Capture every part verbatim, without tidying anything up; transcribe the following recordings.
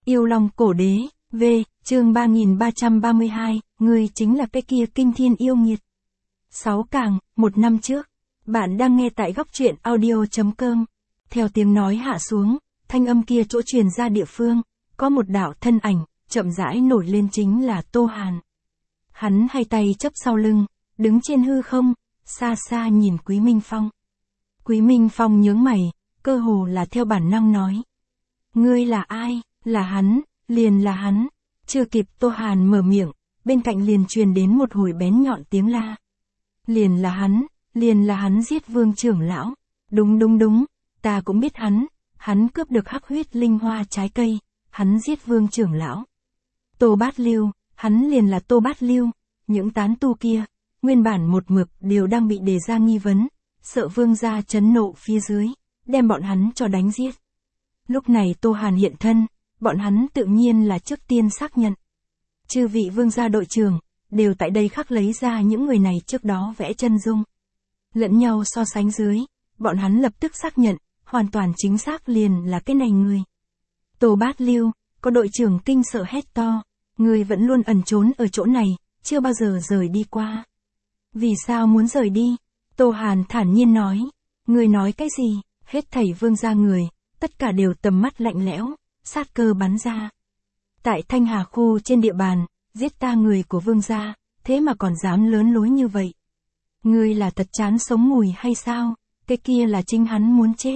Yêu Long Cổ Đế, V, chương ba nghìn ba trăm ba mươi hai, ngươi chính là cái kia kinh thiên yêu nghiệt. sáu càng, một năm trước. Bạn đang nghe tại góc truyện audio.com. Theo tiếng nói hạ xuống, thanh âm kia chỗ truyền ra địa phương, có một đạo thân ảnh, chậm rãi nổi lên chính là Tô Hàn. Hắn hai tay chấp sau lưng, đứng trên hư không, xa xa nhìn Quý Minh Phong. Quý Minh Phong nhướng mày, cơ hồ là theo bản năng nói. Ngươi là ai? Là hắn, liền là hắn. Chưa kịp Tô Hàn mở miệng, bên cạnh liền truyền đến một hồi bén nhọn tiếng la. Liền là hắn, liền là hắn giết Vương trưởng lão. Đúng đúng đúng, ta cũng biết hắn, hắn cướp được hắc huyết linh hoa trái cây, hắn giết Vương trưởng lão. Tô Bát Lưu, hắn liền là Tô Bát Lưu, những tán tu kia, nguyên bản một mực đều đang bị đề ra nghi vấn, sợ Vương gia chấn nộ phía dưới, đem bọn hắn cho đánh giết. Lúc này Tô Hàn hiện thân, bọn hắn tự nhiên là trước tiên xác nhận. Chư vị Vương gia đội trưởng, đều tại đây khắc lấy ra những người này trước đó vẽ chân dung. Lẫn nhau so sánh dưới, bọn hắn lập tức xác nhận, hoàn toàn chính xác liền là cái này người. Tô Bát Lưu, có đội trưởng kinh sợ hét to, người vẫn luôn ẩn trốn ở chỗ này, chưa bao giờ rời đi qua. Vì sao muốn rời đi? Tô Hàn thản nhiên nói, người nói cái gì? Hết thảy Vương gia người, tất cả đều tầm mắt lạnh lẽo, sát cơ bắn ra. Tại Thanh Hà khu trên địa bàn, giết ta người của Vương gia, thế mà còn dám lớn lối như vậy. Ngươi là thật chán sống mùi hay sao? Cái kia là chính hắn muốn chết.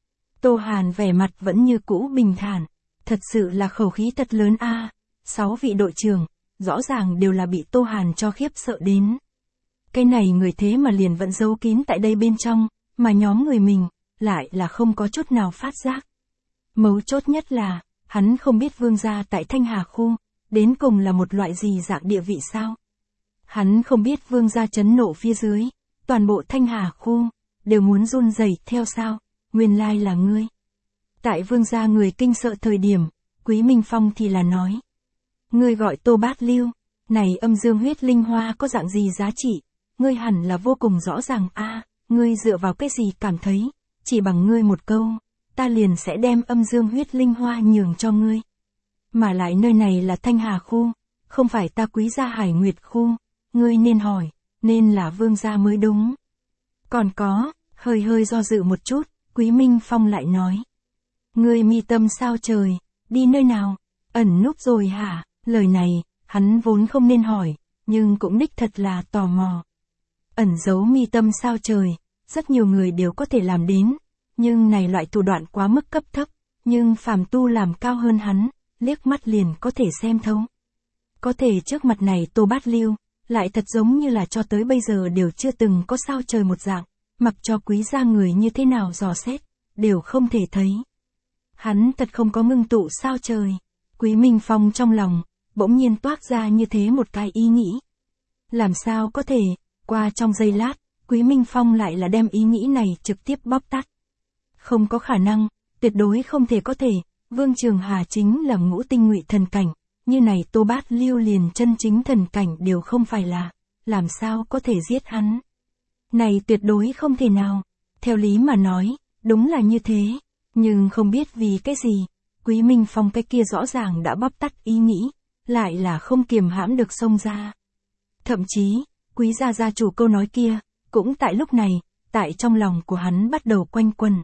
Tô Hàn vẻ mặt vẫn như cũ bình thản, thật sự là khẩu khí thật lớn a. À, sáu vị đội trưởng, rõ ràng đều là bị Tô Hàn cho khiếp sợ đến. Cái này người thế mà liền vẫn giấu kín tại đây bên trong, mà nhóm người mình, lại là không có chút nào phát giác. Mấu chốt nhất là, hắn không biết Vương gia tại Thanh Hà khu, đến cùng là một loại gì dạng địa vị sao. Hắn không biết Vương gia chấn nộ phía dưới, toàn bộ Thanh Hà khu, đều muốn run rẩy theo sao, nguyên lai là ngươi. Tại Vương gia người kinh sợ thời điểm, Quý Minh Phong thì là nói. Ngươi gọi Tô Bát Lưu, này âm dương huyết linh hoa có dạng gì giá trị, ngươi hẳn là vô cùng rõ ràng a. À, ngươi dựa vào cái gì cảm thấy, chỉ bằng ngươi một câu, ta liền sẽ đem âm dương huyết linh hoa nhường cho ngươi. Mà lại nơi này là Thanh Hà khu, không phải ta Quý gia Hải Nguyệt khu, ngươi nên hỏi, nên là Vương gia mới đúng. Còn có, hơi hơi do dự một chút, Quý Minh Phong lại nói. Ngươi mi tâm sao trời, đi nơi nào, ẩn núp rồi hả? Lời này, hắn vốn không nên hỏi, nhưng cũng đích thật là tò mò. Ẩn giấu mi tâm sao trời, rất nhiều người đều có thể làm đến, nhưng này loại thủ đoạn quá mức cấp thấp, nhưng phàm tu làm cao hơn hắn, liếc mắt liền có thể xem thấu. Có thể trước mặt này Tô Bát Lưu, lại thật giống như là cho tới bây giờ đều chưa từng có sao trời một dạng, mặc cho Quý gia người như thế nào dò xét, đều không thể thấy. Hắn thật không có ngưng tụ sao trời. Quý Minh Phong trong lòng, bỗng nhiên toát ra như thế một cái ý nghĩ. Làm sao có thể, qua trong giây lát, Quý Minh Phong lại là đem ý nghĩ này trực tiếp bóp tắt. Không có khả năng, tuyệt đối không thể có thể, Vương Trường Hà chính là ngũ tinh ngụy thần cảnh, như này Tô Bát Lưu liền chân chính thần cảnh đều không phải là, làm sao có thể giết hắn. Này tuyệt đối không thể nào, theo lý mà nói, đúng là như thế, nhưng không biết vì cái gì, Quý Minh Phong cái kia rõ ràng đã bóp tắt ý nghĩ, lại là không kiềm hãm được xông ra. Thậm chí, Quý gia gia chủ câu nói kia, cũng tại lúc này, tại trong lòng của hắn bắt đầu quanh quẩn.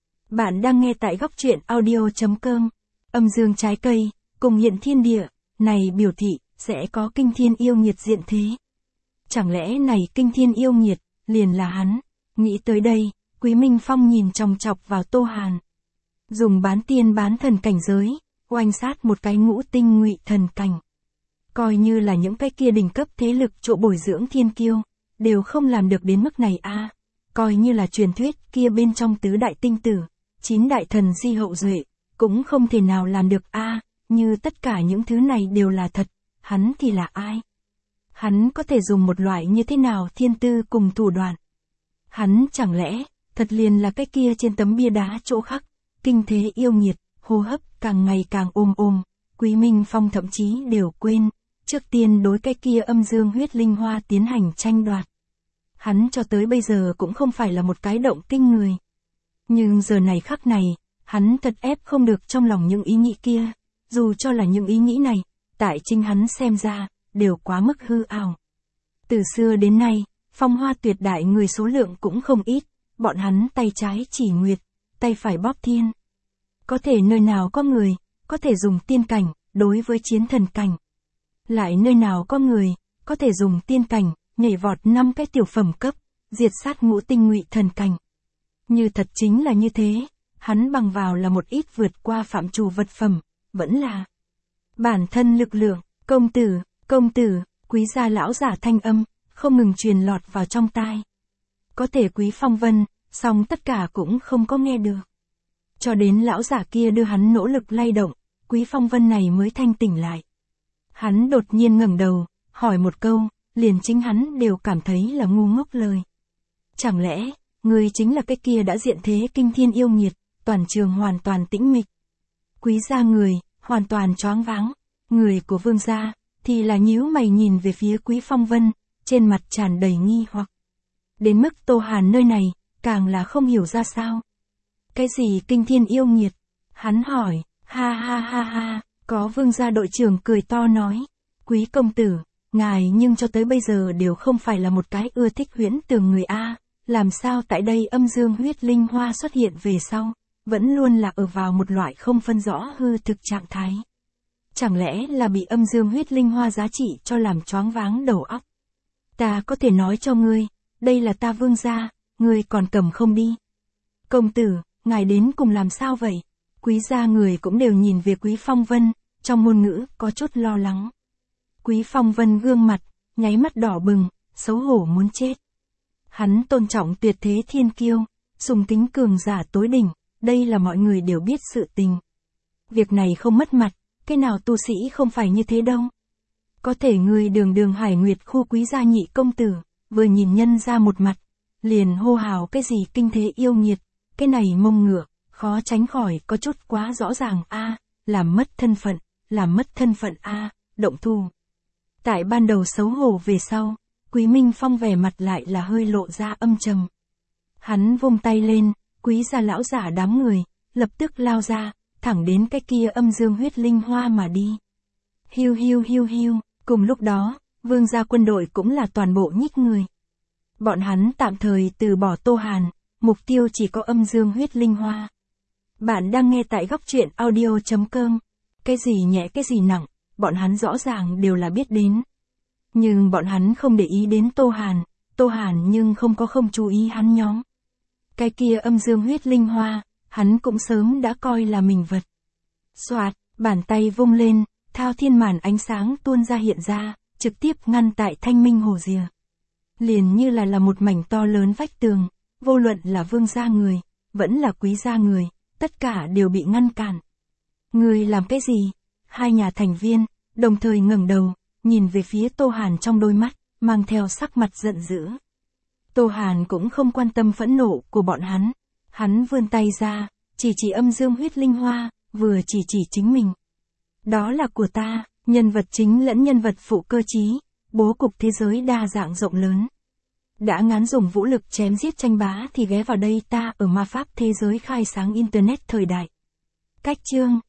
Bạn đang nghe tại góc truyện audio.com, âm dương trái cây, cùng hiện thiên địa, này biểu thị, sẽ có kinh thiên yêu nghiệt diện thế. Chẳng lẽ này kinh thiên yêu nghiệt, liền là hắn? Nghĩ tới đây, Quý Minh Phong nhìn chòng chọc vào Tô Hàn. Dùng bán tiên bán thần cảnh giới, oanh sát một cái ngũ tinh ngụy thần cảnh. Coi như là những cái kia đỉnh cấp thế lực chỗ bồi dưỡng thiên kiêu, đều không làm được đến mức này a. À, coi như là truyền thuyết kia bên trong tứ đại tinh tử, chín đại thần di hậu duệ, cũng không thể nào làm được a. À, như tất cả những thứ này đều là thật, hắn thì là ai? Hắn có thể dùng một loại như thế nào thiên tư cùng thủ đoạn? Hắn chẳng lẽ, thật liền là cái kia trên tấm bia đá chỗ khắc, kinh thế yêu nghiệt, hô hấp càng ngày càng ôm ôm, Quý Minh Phong thậm chí đều quên, trước tiên đối cái kia âm dương huyết linh hoa tiến hành tranh đoạt. Hắn cho tới bây giờ cũng không phải là một cái động kinh người. Nhưng giờ này khắc này, hắn thật ép không được trong lòng những ý nghĩ kia, dù cho là những ý nghĩ này, tại chính hắn xem ra, đều quá mức hư ảo. Từ xưa đến nay, phong hoa tuyệt đại người số lượng cũng không ít, bọn hắn tay trái chỉ nguyệt, tay phải bóp thiên. Có thể nơi nào có người, có thể dùng tiên cảnh, đối với chiến thần cảnh. Lại nơi nào có người, có thể dùng tiên cảnh, nhảy vọt năm cái tiểu phẩm cấp, diệt sát ngũ tinh ngụy thần cảnh. Như thật chính là như thế, hắn bằng vào là một ít vượt qua phạm trù vật phẩm, vẫn là bản thân lực lượng, công tử, công tử, quý gia lão giả thanh âm, không ngừng truyền lọt vào trong tai. Có thể Quý Phong Vân, song tất cả cũng không có nghe được. Cho đến lão giả kia đưa hắn nỗ lực lay động, Quý Phong Vân này mới thanh tỉnh lại. Hắn đột nhiên ngẩng đầu, hỏi một câu, liền chính hắn đều cảm thấy là ngu ngốc lời. Chẳng lẽ, người chính là cái kia đã diện thế kinh thiên yêu nghiệt, toàn trường hoàn toàn tĩnh mịch. Quý gia người, hoàn toàn choáng váng, người của Vương gia, thì là nhíu mày nhìn về phía Quý Phong Vân, trên mặt tràn đầy nghi hoặc. Đến mức Tô Hàn nơi này, càng là không hiểu ra sao. Cái gì kinh thiên yêu nghiệt? Hắn hỏi, ha ha ha ha, có Vương gia đội trưởng cười to nói, Quý công tử, ngài nhưng cho tới bây giờ đều không phải là một cái ưa thích huyễn tưởng người A, làm sao tại đây âm dương huyết linh hoa xuất hiện về sau, vẫn luôn là ở vào một loại không phân rõ hư thực trạng thái. Chẳng lẽ là bị âm dương huyết linh hoa giá trị cho làm choáng váng đầu óc? Ta có thể nói cho ngươi, đây là ta Vương gia, ngươi còn cầm không đi. Công tử, ngài đến cùng làm sao vậy? Quý gia người cũng đều nhìn về Quý Phong Vân, trong ngôn ngữ có chút lo lắng. Quý Phong Vân gương mặt, nháy mắt đỏ bừng, xấu hổ muốn chết. Hắn tôn trọng tuyệt thế thiên kiêu, sùng kính cường giả tối đỉnh, đây là mọi người đều biết sự tình. Việc này không mất mặt, cái nào tu sĩ không phải như thế đâu. Có thể người đường đường Hải Nguyệt khu Quý gia nhị công tử, vừa nhìn nhân ra một mặt, liền hô hào cái gì kinh thế yêu nghiệt, cái này mông ngựa, khó tránh khỏi có chút quá rõ ràng a, làm mất thân phận, làm mất thân phận a, động thù. Tại ban đầu xấu hổ về sau, Quý Minh Phong vẻ mặt lại là hơi lộ ra âm trầm. Hắn vung tay lên, Quý gia lão giả đám người, lập tức lao ra, thẳng đến cái kia âm dương huyết linh hoa mà đi. Hiu hiu hiu hiu, cùng lúc đó, Vương gia quân đội cũng là toàn bộ nhích người. Bọn hắn tạm thời từ bỏ Tô Hàn, mục tiêu chỉ có âm dương huyết linh hoa. Bạn đang nghe tại góc truyện audio chấm com. Cái gì nhẹ cái gì nặng, bọn hắn rõ ràng đều là biết đến. Nhưng bọn hắn không để ý đến Tô Hàn, Tô Hàn nhưng không có không chú ý hắn nhóm. Cái kia âm dương huyết linh hoa, hắn cũng sớm đã coi là mình vật. Soạt, bàn tay vung lên, thao thiên màn ánh sáng tuôn ra hiện ra, trực tiếp ngăn tại thanh minh hồ rìa. Liền như là là một mảnh to lớn vách tường, vô luận là Vương gia người, vẫn là Quý gia người, tất cả đều bị ngăn cản. Người làm cái gì? Hai nhà thành viên, đồng thời ngẩng đầu, nhìn về phía Tô Hàn trong đôi mắt, mang theo sắc mặt giận dữ. Tô Hàn cũng không quan tâm phẫn nộ của bọn hắn. Hắn vươn tay ra, chỉ chỉ âm dương huyết linh hoa, vừa chỉ chỉ chính mình. Đó là của ta, nhân vật chính lẫn nhân vật phụ cơ chí, bố cục thế giới đa dạng rộng lớn. Đã ngán dùng vũ lực chém giết tranh bá thì ghé vào đây ta ở ma pháp thế giới khai sáng internet thời đại. Cách chương